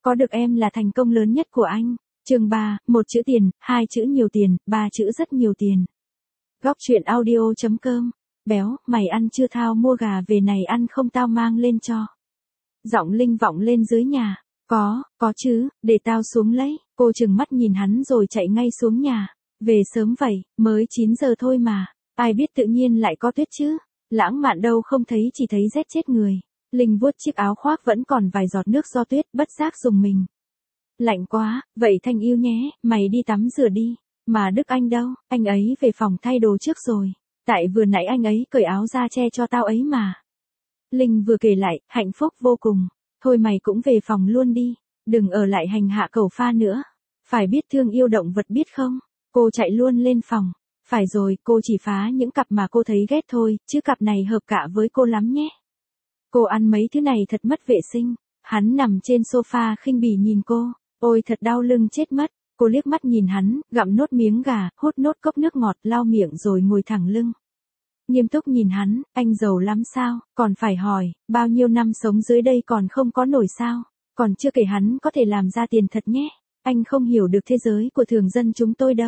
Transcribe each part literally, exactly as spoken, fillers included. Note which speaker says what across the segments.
Speaker 1: có được em là thành công lớn nhất của anh. Chương ba, một chữ tiền, hai chữ nhiều tiền, ba chữ rất nhiều tiền. Góc truyện audio chấm com. Béo, mày ăn chưa thao mua gà về này ăn không tao mang lên cho. Giọng Linh vọng lên dưới nhà. Có, có chứ, để tao xuống lấy. Cô trừng mắt nhìn hắn rồi chạy ngay xuống nhà. Về sớm vậy, mới chín giờ thôi mà. Ai biết tự nhiên lại có tuyết chứ. Lãng mạn đâu không thấy, chỉ thấy rét chết người. Linh vuốt chiếc áo khoác vẫn còn vài giọt nước do tuyết, bất giác dùng mình. Lạnh quá, vậy Thanh yêu nhé, mày đi tắm rửa đi. Mà Đức Anh đâu, anh ấy về phòng thay đồ trước rồi. Tại vừa nãy anh ấy cởi áo ra che cho tao ấy mà. Linh vừa kể lại, hạnh phúc vô cùng. Thôi mày cũng về phòng luôn đi, đừng ở lại hành hạ cẩu pha nữa. Phải biết thương yêu động vật biết không? Cô chạy luôn lên phòng. Phải rồi, cô chỉ phá những cặp mà cô thấy ghét thôi, chứ cặp này hợp cả với cô lắm nhé. Cô ăn mấy thứ này thật mất vệ sinh. Hắn nằm trên sofa khinh bỉ nhìn cô. Ôi thật đau lưng chết mất. Cô liếc mắt nhìn hắn, gặm nốt miếng gà, hút nốt cốc nước ngọt, lau miệng rồi ngồi thẳng lưng. Nghiêm túc nhìn hắn, anh giàu lắm sao, còn phải hỏi, bao nhiêu năm sống dưới đây còn không có nổi sao, còn chưa kể hắn có thể làm ra tiền thật nhé, anh không hiểu được thế giới của thường dân chúng tôi đâu.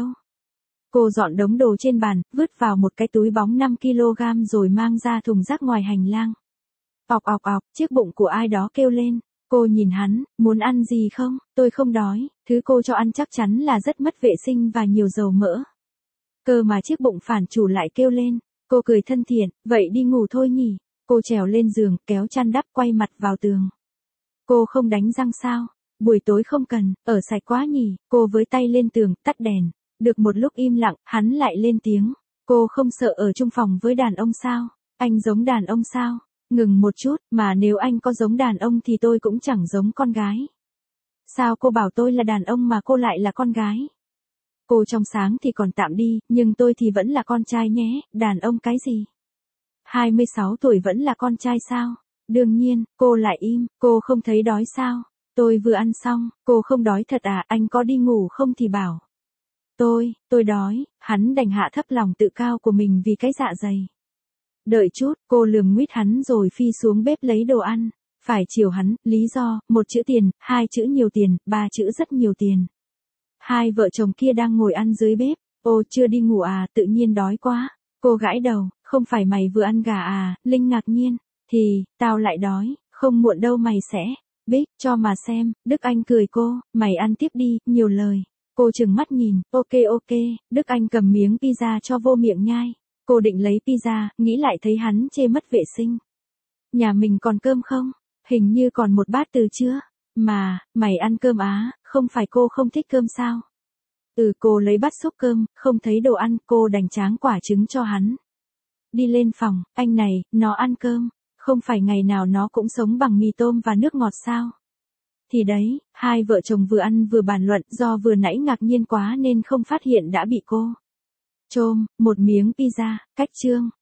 Speaker 1: Cô dọn đống đồ trên bàn, vứt vào một cái túi bóng năm ki lô gam rồi mang ra thùng rác ngoài hành lang. Ọc ọc ọc, chiếc bụng của ai đó kêu lên. Cô nhìn hắn, muốn ăn gì không? Tôi không đói, thứ cô cho ăn chắc chắn là rất mất vệ sinh và nhiều dầu mỡ. Cơ mà chiếc bụng phản chủ lại kêu lên. Cô cười thân thiện, vậy đi ngủ thôi nhỉ? Cô trèo lên giường, kéo chăn đắp quay mặt vào tường. Cô không đánh răng sao? Buổi tối không cần, ở sạch quá nhỉ? Cô với tay lên tường, tắt đèn. Được một lúc im lặng, hắn lại lên tiếng. Cô không sợ ở chung phòng với đàn ông sao? Anh giống đàn ông sao? Ngừng một chút, mà nếu anh có giống đàn ông thì tôi cũng chẳng giống con gái. Sao cô bảo tôi là đàn ông mà cô lại là con gái? Cô trong sáng thì còn tạm đi, nhưng tôi thì vẫn là con trai nhé, đàn ông cái gì? hai mươi sáu tuổi vẫn là con trai sao? Đương nhiên, cô lại im, cô không thấy đói sao? Tôi vừa ăn xong, cô không đói thật à, anh có đi ngủ không thì bảo. Tôi, tôi đói, hắn đành hạ thấp lòng tự cao của mình vì cái dạ dày. Đợi chút, cô lườm nguýt hắn rồi phi xuống bếp lấy đồ ăn. Phải chiều hắn, lý do, một chữ tiền, hai chữ nhiều tiền, ba chữ rất nhiều tiền. Hai vợ chồng kia đang ngồi ăn dưới bếp. Ô chưa đi ngủ à, tự nhiên đói quá. Cô gãi đầu, không phải mày vừa ăn gà à, Linh ngạc nhiên. Thì, tao lại đói, không muộn đâu mày sẽ. Bích, cho mà xem, Đức Anh cười cô, mày ăn tiếp đi, nhiều lời. Cô trừng mắt nhìn, ok ok, Đức Anh cầm miếng pizza cho vô miệng nhai. Cô định lấy pizza, nghĩ lại thấy hắn chê mất vệ sinh. Nhà mình còn cơm không? Hình như còn một bát từ chưa? Mà, mày ăn cơm á, không phải cô không thích cơm sao? Ừ, cô lấy bát xúc cơm, không thấy đồ ăn, cô đành tráng quả trứng cho hắn. Đi lên phòng, anh này, nó ăn cơm, không phải ngày nào nó cũng sống bằng mì tôm và nước ngọt sao? Thì đấy, hai vợ chồng vừa ăn vừa bàn luận, do vừa nãy ngạc nhiên quá nên không phát hiện đã bị cô chôm, một miếng pizza, cách chương.